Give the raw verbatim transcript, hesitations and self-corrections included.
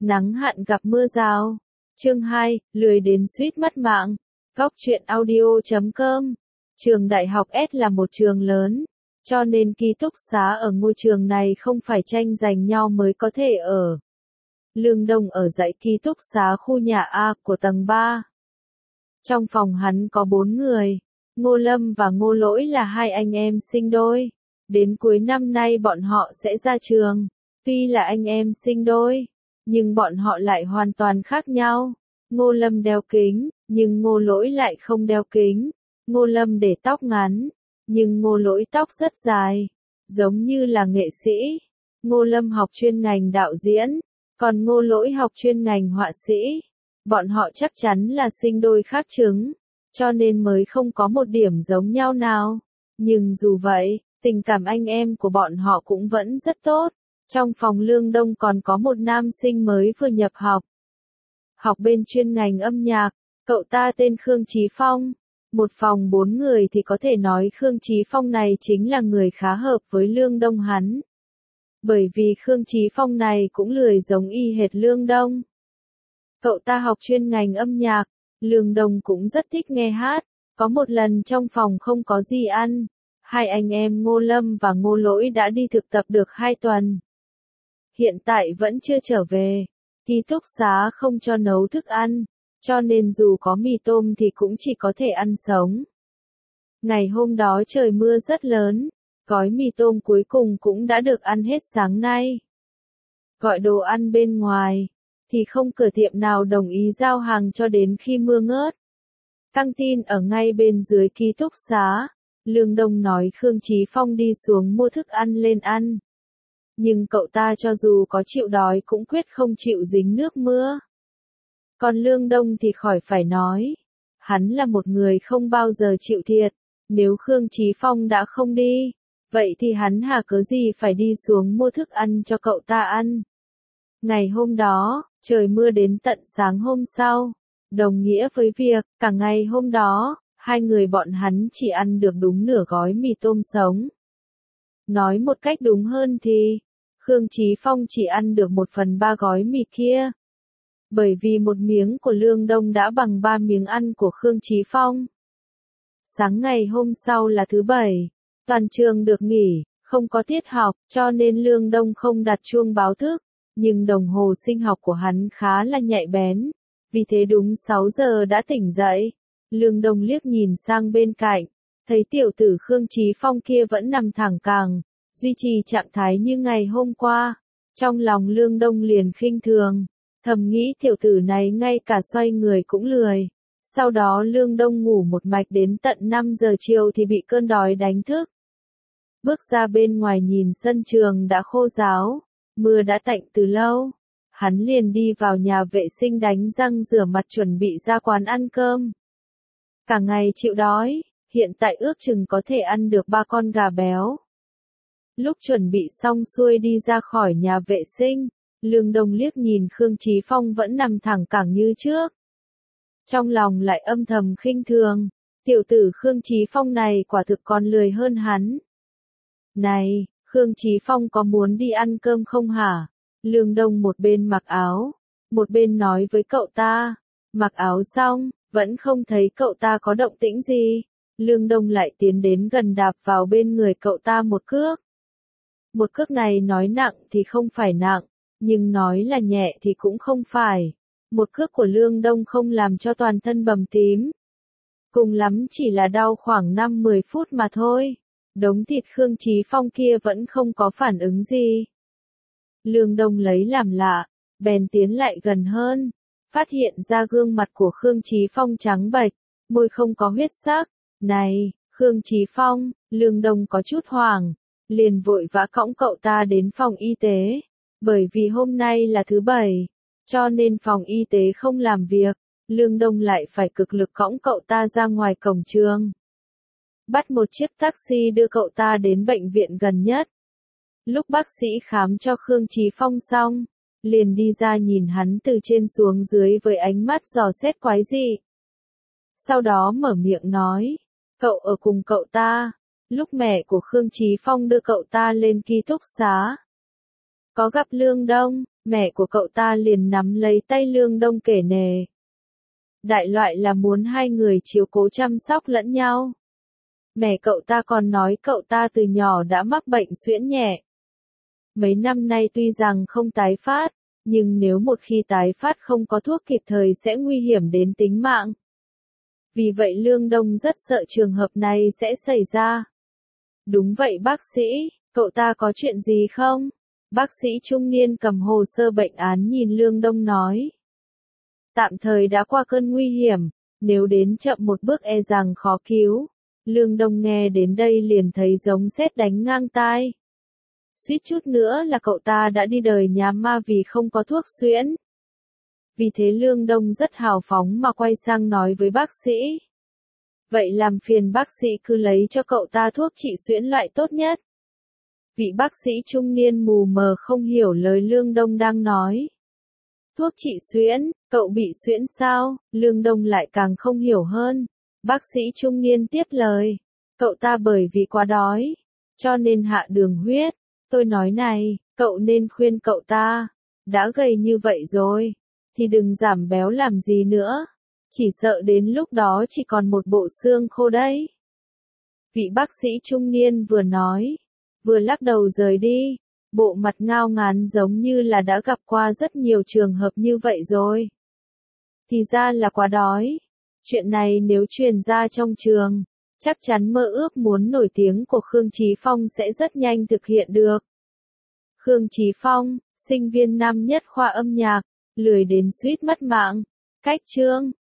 Nắng hạn gặp mưa rào. Chương hai, lười đến suýt mất mạng. Góc truyện audio chấm com. Trường đại học S là một trường lớn, cho nên ký túc xá ở ngôi trường này không phải tranh giành nhau mới có thể ở. Lương Đông ở dãy ký túc xá khu nhà A của tầng ba. Trong phòng hắn có bốn người, Ngô Lâm và Ngô Lỗi là hai anh em sinh đôi. Đến cuối năm nay bọn họ sẽ ra trường. Tuy là anh em sinh đôi, nhưng bọn họ lại hoàn toàn khác nhau. Ngô Lâm đeo kính, nhưng Ngô Lỗi lại không đeo kính. Ngô Lâm để tóc ngắn, nhưng Ngô Lỗi tóc rất dài, giống như là nghệ sĩ. Ngô Lâm học chuyên ngành đạo diễn, còn Ngô Lỗi học chuyên ngành họa sĩ. Bọn họ chắc chắn là sinh đôi khác trứng, cho nên mới không có một điểm giống nhau nào. Nhưng dù vậy, tình cảm anh em của bọn họ cũng vẫn rất tốt. Trong phòng Lương Đông còn có một nam sinh mới vừa nhập học. Học bên chuyên ngành âm nhạc, cậu ta tên Khương Chí Phong. Một phòng bốn người thì có thể nói Khương Chí Phong này chính là người khá hợp với Lương Đông hắn. Bởi vì Khương Chí Phong này cũng lười giống y hệt Lương Đông. Cậu ta học chuyên ngành âm nhạc, Lương Đông cũng rất thích nghe hát. Có một lần trong phòng không có gì ăn, hai anh em Ngô Lâm và Ngô Lỗi đã đi thực tập được hai tuần. Hiện tại vẫn chưa trở về, ký túc xá không cho nấu thức ăn, cho nên dù có mì tôm thì cũng chỉ có thể ăn sống. Ngày hôm đó trời mưa rất lớn, gói mì tôm cuối cùng cũng đã được ăn hết sáng nay. Gọi đồ ăn bên ngoài, thì không cửa tiệm nào đồng ý giao hàng cho đến khi mưa ngớt. Căng tin ở ngay bên dưới ký túc xá, Lương Đông nói Khương Chí Phong đi xuống mua thức ăn lên ăn. Nhưng cậu ta cho dù có chịu đói cũng quyết không chịu dính nước mưa. Còn Lương Đông thì khỏi phải nói. Hắn là một người không bao giờ chịu thiệt. Nếu Khương Chí Phong đã không đi, vậy thì hắn hà cớ gì phải đi xuống mua thức ăn cho cậu ta ăn. Ngày hôm đó, trời mưa đến tận sáng hôm sau. Đồng nghĩa với việc, cả ngày hôm đó, hai người bọn hắn chỉ ăn được đúng nửa gói mì tôm sống. Nói một cách đúng hơn thì, Khương Chí Phong chỉ ăn được một phần ba gói mì kia. Bởi vì một miếng của Lương Đông đã bằng ba miếng ăn của Khương Chí Phong. Sáng ngày hôm sau là thứ bảy, toàn trường được nghỉ, không có tiết học, cho nên Lương Đông không đặt chuông báo thức. Nhưng đồng hồ sinh học của hắn khá là nhạy bén, vì thế đúng sáu giờ đã tỉnh dậy. Lương Đông liếc nhìn sang bên cạnh, thấy tiểu tử Khương Chí Phong kia vẫn nằm thẳng cẳng, duy trì trạng thái như ngày hôm qua. Trong lòng Lương Đông liền khinh thường, thầm nghĩ tiểu tử này ngay cả xoay người cũng lười. Sau đó Lương Đông ngủ một mạch đến tận năm giờ chiều thì bị cơn đói đánh thức. Bước ra bên ngoài nhìn sân trường đã khô ráo, mưa đã tạnh từ lâu. Hắn liền đi vào nhà vệ sinh đánh răng rửa mặt chuẩn bị ra quán ăn cơm. Cả ngày chịu đói, hiện tại ước chừng có thể ăn được ba con gà béo. Lúc chuẩn bị xong xuôi đi ra khỏi nhà vệ sinh, Lương Đông liếc nhìn Khương Chí Phong vẫn nằm thẳng cẳng như trước. Trong lòng lại âm thầm khinh thường, tiểu tử Khương Chí Phong này quả thực còn lười hơn hắn. Này, Khương Chí Phong có muốn đi ăn cơm không hả? Lương Đông một bên mặc áo, một bên nói với cậu ta. Mặc áo xong, vẫn không thấy cậu ta có động tĩnh gì. Lương Đông lại tiến đến gần đạp vào bên người cậu ta một cước. Một cước này nói nặng thì không phải nặng, nhưng nói là nhẹ thì cũng không phải. Một cước của Lương Đông không làm cho toàn thân bầm tím. Cùng lắm chỉ là đau khoảng năm đến mười phút mà thôi. Đống thịt Khương Chí Phong kia vẫn không có phản ứng gì. Lương Đông lấy làm lạ, bèn tiến lại gần hơn, phát hiện ra gương mặt của Khương Chí Phong trắng bệch, môi không có huyết sắc. Này, Khương Chí Phong, Lương Đông có chút hoảng, liền vội vã cõng cậu ta đến phòng y tế. Bởi vì hôm nay là thứ bảy, cho nên phòng y tế không làm việc, Lương Đông lại phải cực lực cõng cậu ta ra ngoài cổng trường. Bắt một chiếc taxi đưa cậu ta đến bệnh viện gần nhất. Lúc bác sĩ khám cho Khương Chí Phong xong, liền đi ra nhìn hắn từ trên xuống dưới với ánh mắt dò xét quái dị. Sau đó mở miệng nói, cậu ở cùng cậu ta. Lúc mẹ của Khương Chí Phong đưa cậu ta lên ký túc xá, có gặp Lương Đông, Mẹ của cậu ta liền nắm lấy tay Lương Đông kể nề. Đại loại là muốn hai người chiếu cố chăm sóc lẫn nhau. Mẹ cậu ta còn nói cậu ta từ nhỏ đã mắc bệnh suyễn nhẹ. Mấy năm nay tuy rằng không tái phát, nhưng nếu một khi tái phát không có thuốc kịp thời sẽ nguy hiểm đến tính mạng. Vì vậy Lương Đông rất sợ trường hợp này sẽ xảy ra. Đúng vậy bác sĩ, cậu ta có chuyện gì không? Bác sĩ trung niên cầm hồ sơ bệnh án nhìn Lương Đông nói. Tạm thời đã qua cơn nguy hiểm, nếu đến chậm một bước e rằng khó cứu. Lương Đông nghe đến đây liền thấy giống sét đánh ngang tai. Suýt chút nữa là cậu ta đã đi đời nhà ma vì không có thuốc suyễn. Vì thế Lương Đông rất hào phóng mà quay sang nói với bác sĩ. Vậy làm phiền bác sĩ cứ lấy cho cậu ta thuốc trị suyễn loại tốt nhất. Vị bác sĩ trung niên mù mờ không hiểu lời Lương Đông đang nói. Thuốc trị suyễn, cậu bị suyễn sao? Lương Đông lại càng không hiểu hơn. Bác sĩ trung niên tiếp lời. Cậu ta bởi vì quá đói, cho nên hạ đường huyết. Tôi nói này, cậu nên khuyên cậu ta. Đã gầy như vậy rồi, thì đừng giảm béo làm gì nữa. Chỉ sợ đến lúc đó chỉ còn một bộ xương khô đấy. Vị bác sĩ trung niên vừa nói, vừa lắc đầu rời đi. Bộ mặt ngao ngán giống như là đã gặp qua rất nhiều trường hợp như vậy rồi. Thì ra là quá đói. Chuyện này nếu truyền ra trong trường, chắc chắn mơ ước muốn nổi tiếng của Khương Chí Phong sẽ rất nhanh thực hiện được. Khương Chí Phong, sinh viên năm nhất khoa âm nhạc, lười đến suýt mất mạng. Cách chương